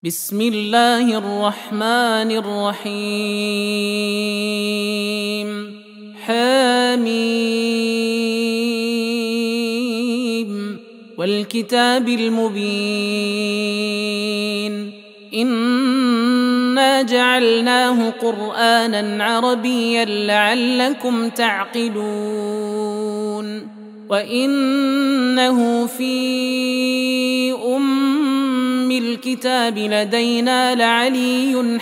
بسم الله الرحمن الرحيم حميم والكتاب المبين إنا جعلناه قرآنا عربيا لعلكم تعقلون وإنه في الكتاب لدينا لعلي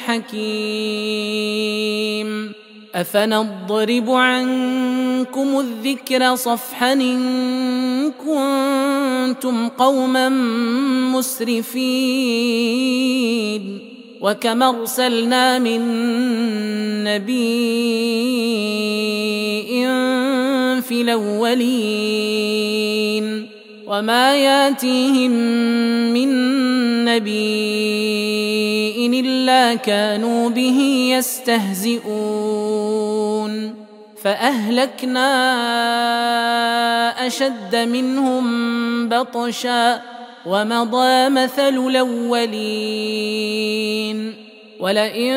حكيم أفنضرب عنكم الذكر صفحا إن كنتم قوما مسرفين وكم أرسلنا من نبي في الأولين وما ياتيهم من نبي إلا كانوا به يستهزئون فأهلكنا أشد منهم بطشا ومضى مثل الأولين ولئن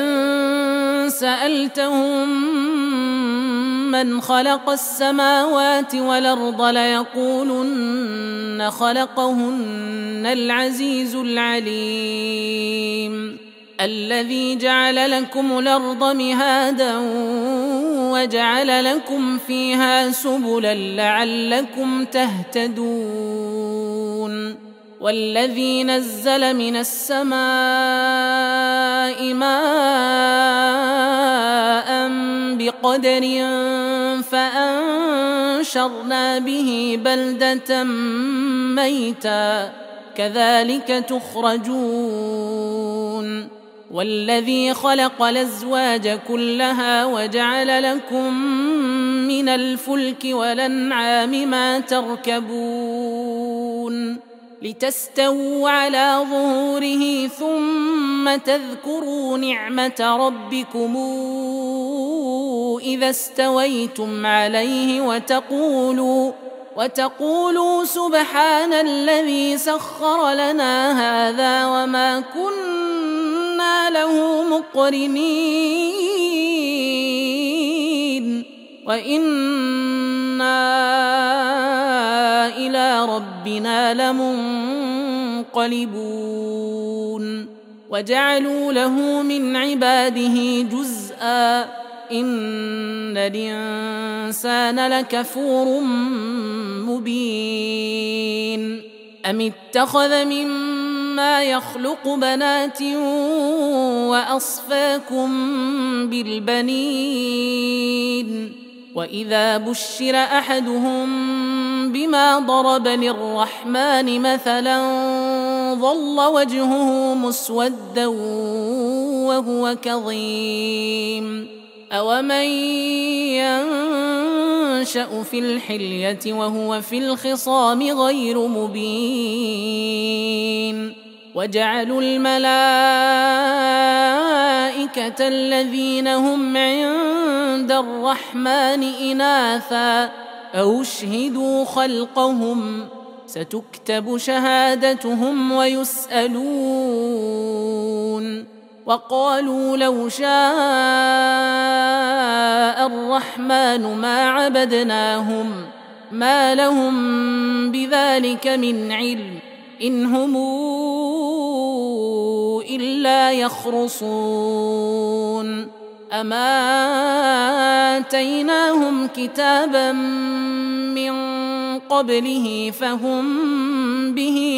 سألتهم من خلق السماوات والأرض ليقولن خلقهن العزيز العليم الذي جعل لكم الأرض مهادا وجعل لكم فيها سبلا لعلكم تهتدون والذي نزل من السماء ماء بقدر فأنشرنا به بلدة ميتا كذلك تخرجون والذي خلق الأزواج كلها وجعل لكم من الفلك والأنعام ما تركبون لتستووا على ظهوره ثم تذكروا نعمة ربكم إذا استويتم عليه وتقولوا سبحان الذي سخر لنا هذا وما كنا له مقرنين وإنا إلى ربنا لمنقلبون وجعلوا له من عباده جزءا إن الإنسان لكفور مبين أم اتخذ مما يخلق بنات وأصفاكم بالبنين وإذا بشر أحدهم بما ضرب للرحمن مثلا ظل وجهه مسودا وهو كظيم أومن ينشأ في الحلية وهو في الخصام غير مبين وجعلوا الملائكة الذين هم عند الرحمن إناثا أو اشهدوا خلقهم ستكتب شهادتهم ويسألون وقالوا لو شاء الرحمن ما عبدناهم ما لهم بذلك من علم إن هم إلا يخرصون أما آتيناهم كتابا من قبله فهم به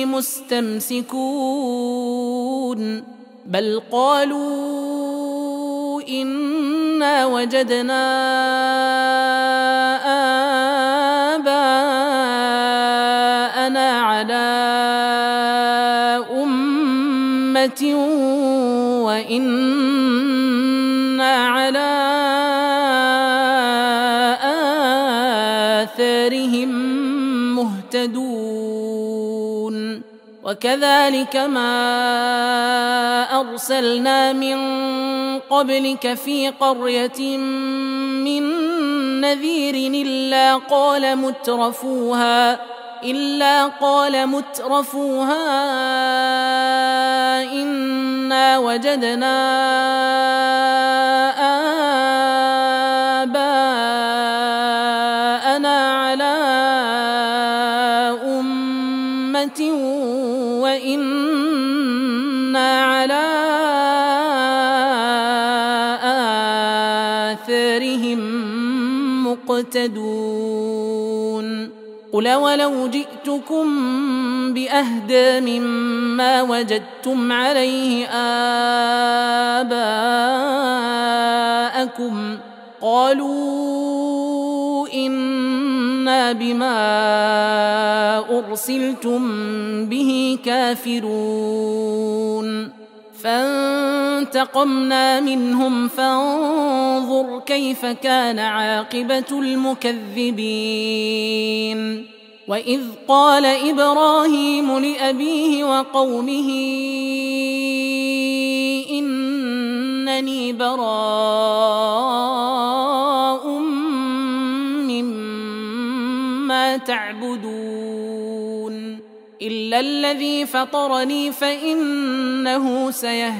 مستمسكون بل قالوا إنا وجدنا آباءنا على أمة وإنا على آثارهم مهتدون وكذلك ما أرسلنا من قبلك في قرية من نذير إلا قال مترفوها إنا إنا وجدنا آباءنا على أمة وإنا على آثارهم مقتدون قل ولو جئتكم بأهدى مما وجدتم عليه آباءكم قالوا إنا بما أرسلتم به كافرون فانتقمنا منهم فانظر كيف كان عاقبة المكذبين وإذ قال إبراهيم لأبيه وقومه إنني براء مما تعبدون إلا الذي فطرني فإنه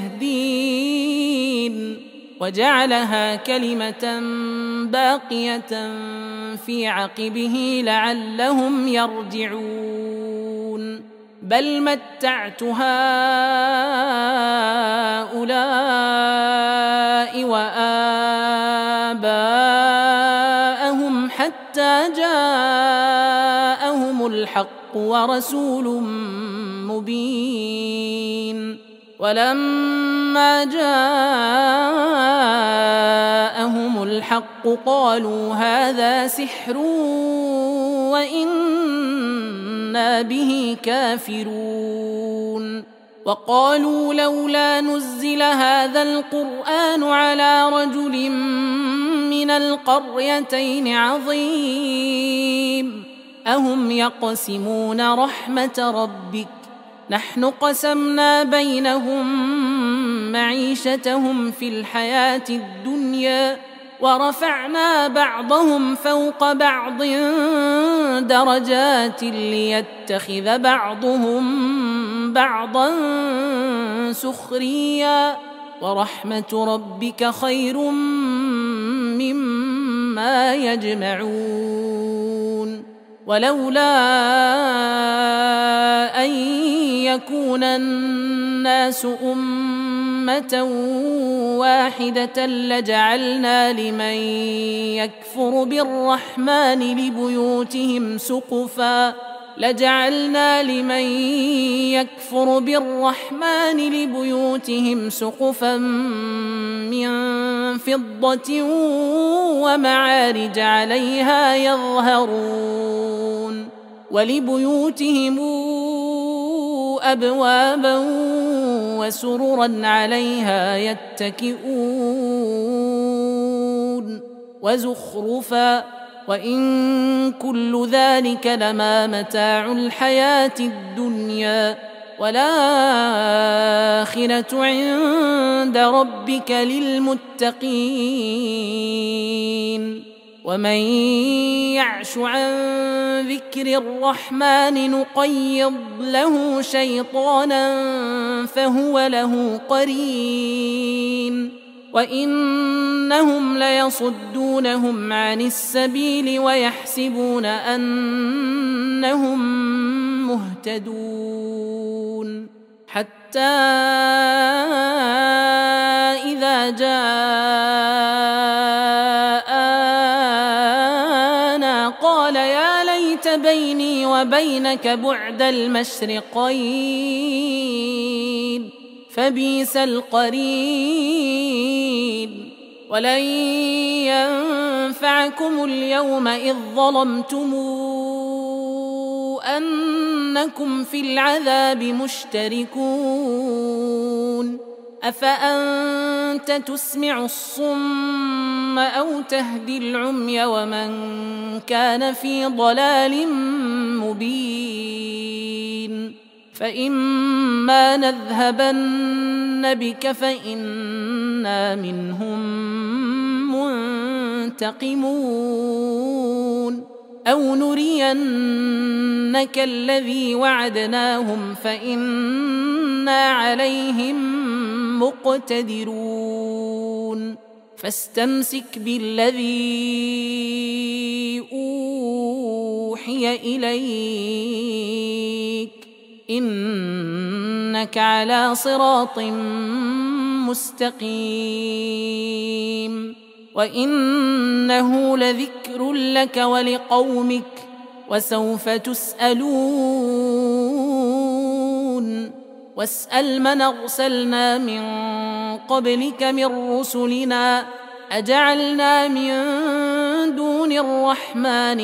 سيهدين وجعلها كلمة باقية في عقبه لعلهم يرجعون بل متعت هؤلاء وآباءهم حتى جاءهم الحق ورسول مبين ولما جاءهم الحق قالوا هذا سحر وإنا به كافرون وقالوا لولا نزل هذا القرآن على رجل من القريتين عظيم أهم يقسمون رحمة ربك نحن قسمنا بينهم معيشتهم في الحياة الدنيا ورفعنا بعضهم فوق بعض درجات ليتخذ بعضهم بعضا سخريا ورحمة ربك خير مما يجمعون ولولا أن يكون الناس أمة واحدة لجعلنا لمن يكفر بالرحمن لبيوتهم سقفا من فضة ومعارج عليها يظهرون ولبيوتهم أبوابا وسررا عليها يتكئون وزخرفا وإن كل ذلك لما متاع الحياة الدنيا والآخرة عند ربك للمتقين ومن يعش عن ذكر الرحمن نقيض له شيطانا فهو له قرين وإنهم ليصدونهم عن السبيل ويحسبون أنهم مهتدون حتى إذا جاءنا قال يا ليت بيني وبينك بعد المشرقين فبئس القرين ولن ينفعكم اليوم إذ ظلمتم أنكم في العذاب مشتركون أفأنت تسمع الصم أو تهدي العمي ومن كان في ضلال مبين فإما نذهبن بك فإنا منهم منتقمون أو نرينك الذي وعدناهم فإنا عليهم مقتدرون فاستمسك بالذي أوحي إليك إنك على صراط مستقيم وإنه لذكر لك ولقومك وسوف تسألون واسأل من أرسلنا من قبلك من رسلنا أجعلنا من دون الرحمن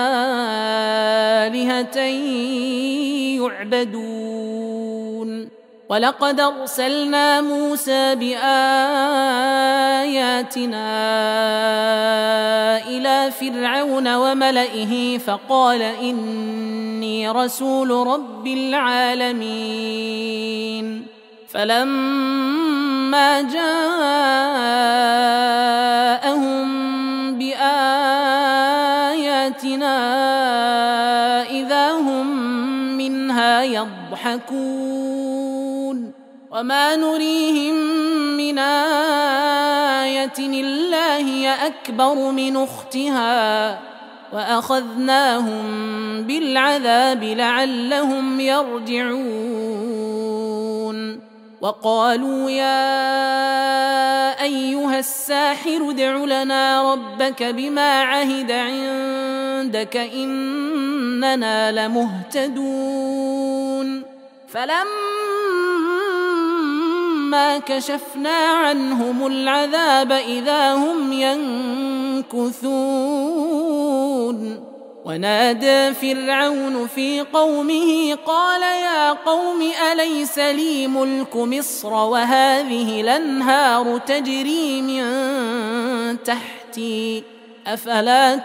آلهة يعبدون ولقد أرسلنا موسى بآياتنا إلى فرعون وملئه فقال إني رسول رب العالمين فلما جاءهم بآياتنا إذا هم منها يضحكون وما نريهم من آية إلا هي أكبر من أختها وأخذناهم بالعذاب لعلهم يرجعون وقالوا يا أيها الساحر ادع لنا ربك بما عهد عندك إننا لمهتدون فلما كشفنا عنهم العذاب إذا هم ينكثون ونادى فرعون في قومه قال يا قوم أليس لي ملك مصر وهذه الأنهار تجري من تحتي أفلا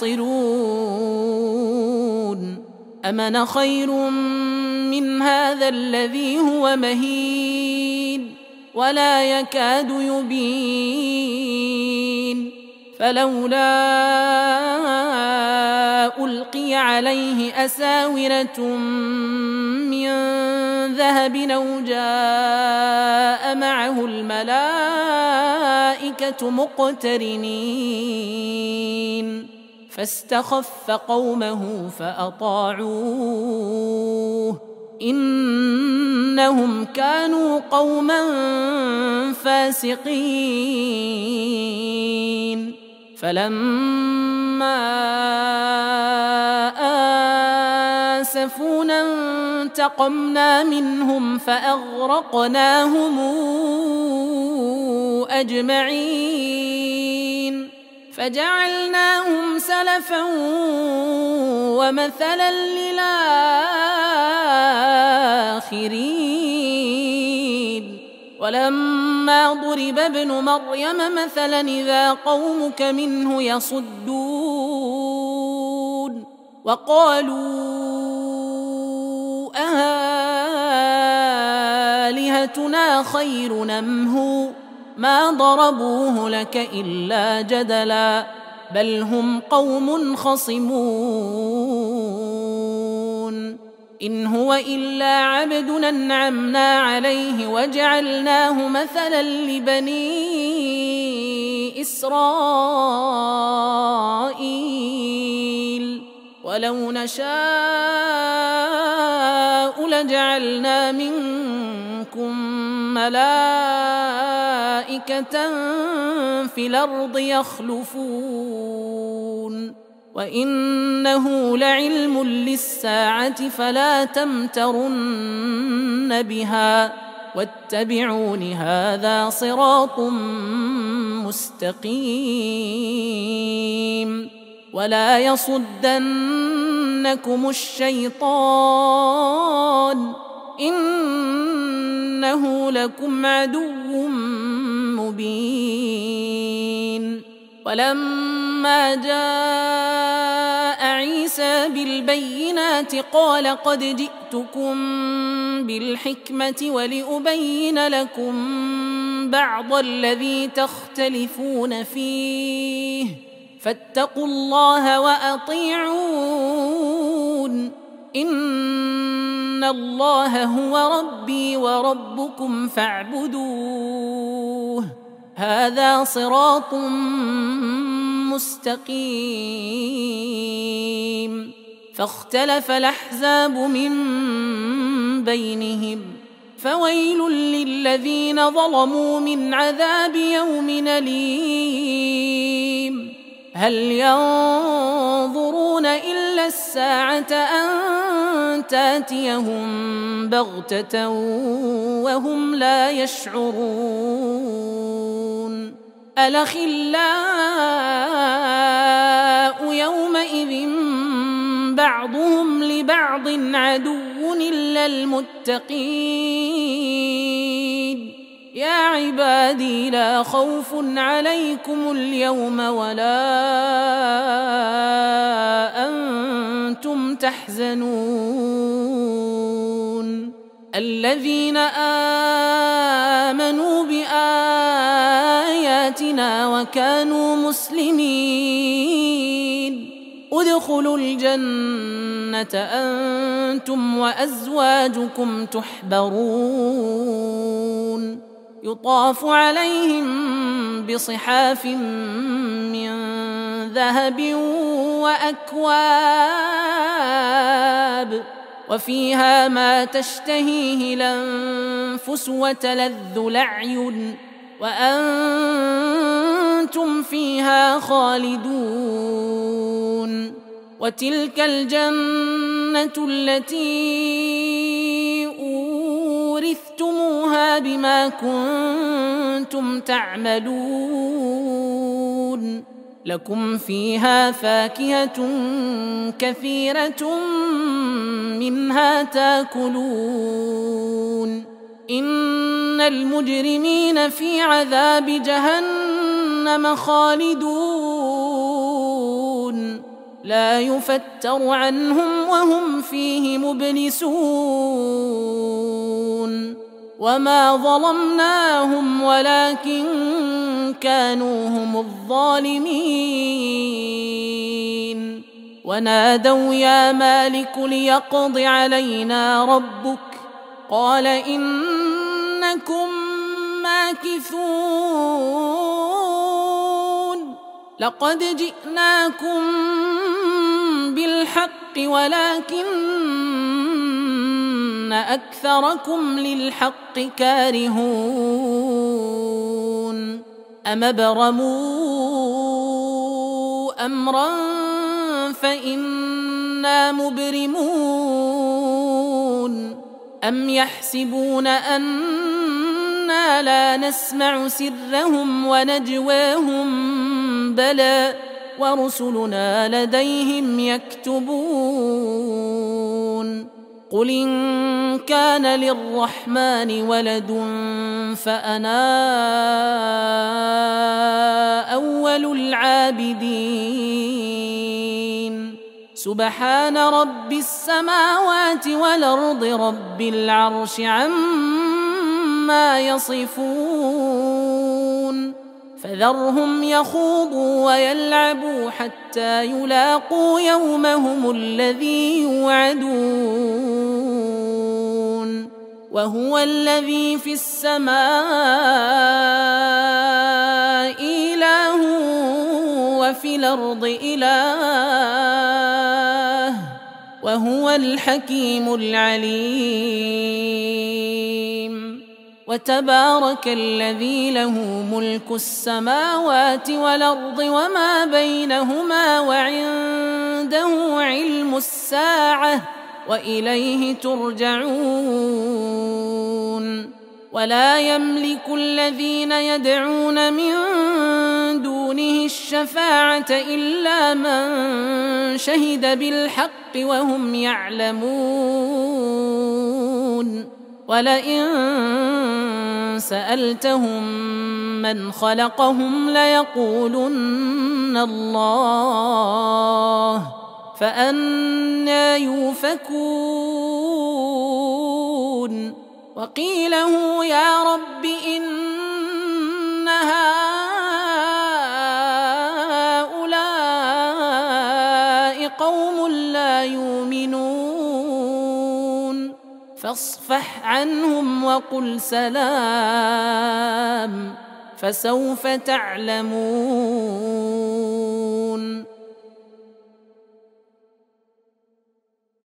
تبصرون أم أنا خير من هذا الذي هو مهين ولا يكاد يبين فلولا ألقي عليه أساورة من ذهب أو جاء معه الملائكة مقترنين فاستخف قومه فأطاعوه إنهم كانوا قوما فاسقين فلما آسفونا انتقمنا منهم فأغرقناهم أجمعين فجعلناهم سلفا ومثلا للآخرين ولما ضرب ابن مريم مثلا إذا قومك منه يصدون وقالوا أآلهتنا خير أم هو ما ضربوه لك إلا جدلا بل هم قوم خصمون إن هو إلا عبد أنعمنا عليه وجعلناه مثلا لبني إسرائيل ولو نشاء لجعلنا منكم ملائكة في الأرض يخلفون وإنه لعلم للساعة فلا تمترن بها واتبعون هذا صراط مستقيم ولا يصدنكم الشيطان إنه لكم عدو مبين ولما جاء عيسى بالبينات قال قد جئتكم بالحكمة ولأبين لكم بعض الذي تختلفون فيه فاتقوا الله وأطيعون إن إن الله هو ربي وربكم فاعبدوه هذا صراط مستقيم فاختلف الأحزاب من بينهم فويل للذين ظلموا من عذاب يوم أليم هل ينظرون إلا الساعة أن تأتيهم بغتة وهم لا يشعرون الأخلاء يومئذ بعضهم لبعض عدو إلا المتقين يا عبادي لا خوف عليكم اليوم ولا أنتم تحزنون الذين آمنوا بآياتنا وكانوا مسلمين ادخلوا الجنة أنتم وأزواجكم تحبرون يطاف عليهم بصحاف من ذهب وأكواب وفيها ما تشتهيه الأنفس وتلذ الأعين وأنتم فيها خالدون وتلك الجنة التي أورثتموها بما كنتم تعملون لكم فيها فاكهة كثيرة منها تاكلون إن المجرمين في عذاب جهنم خالدون لا يفتر عنهم وهم فيه مبلسون وما ظلمناهم ولكن كانوا هم الظالمين ونادوا يا مالك ليقض علينا ربك قال إنكم ماكثون لقد جئناكم بالحق ولكن أكثركم للحق كارهون أم ابرموا أمرا فإنا مبرمون أم يحسبون أنا لا نسمع سرهم ونجواهم بلى ورسلنا لديهم يكتبون قل إن كان للرحمن ولد فأنا أول العابدين سبحان رب السماوات والأرض رب العرش عما يصفون فذرهم يخوضوا ويلعبوا حتى يلاقوا يومهم الذي يوعدون وهو الذي في السماء إله وفي الأرض إله وهو الحكيم العليم وتبارك الذي له ملك السماوات والأرض وما بينهما وعنده علم الساعة وإليه ترجعون ولا يملك الذين يدعون من دونه الشفاعة إلا من شهد بالحق وهم يعلمون ولئن سألتهم من خلقهم ليقولن الله فأنى يؤفكون وقيله يا رب إن هؤلاء قوم لا يؤمنون فاصفح عنهم وقل سلام فسوف تعلمون.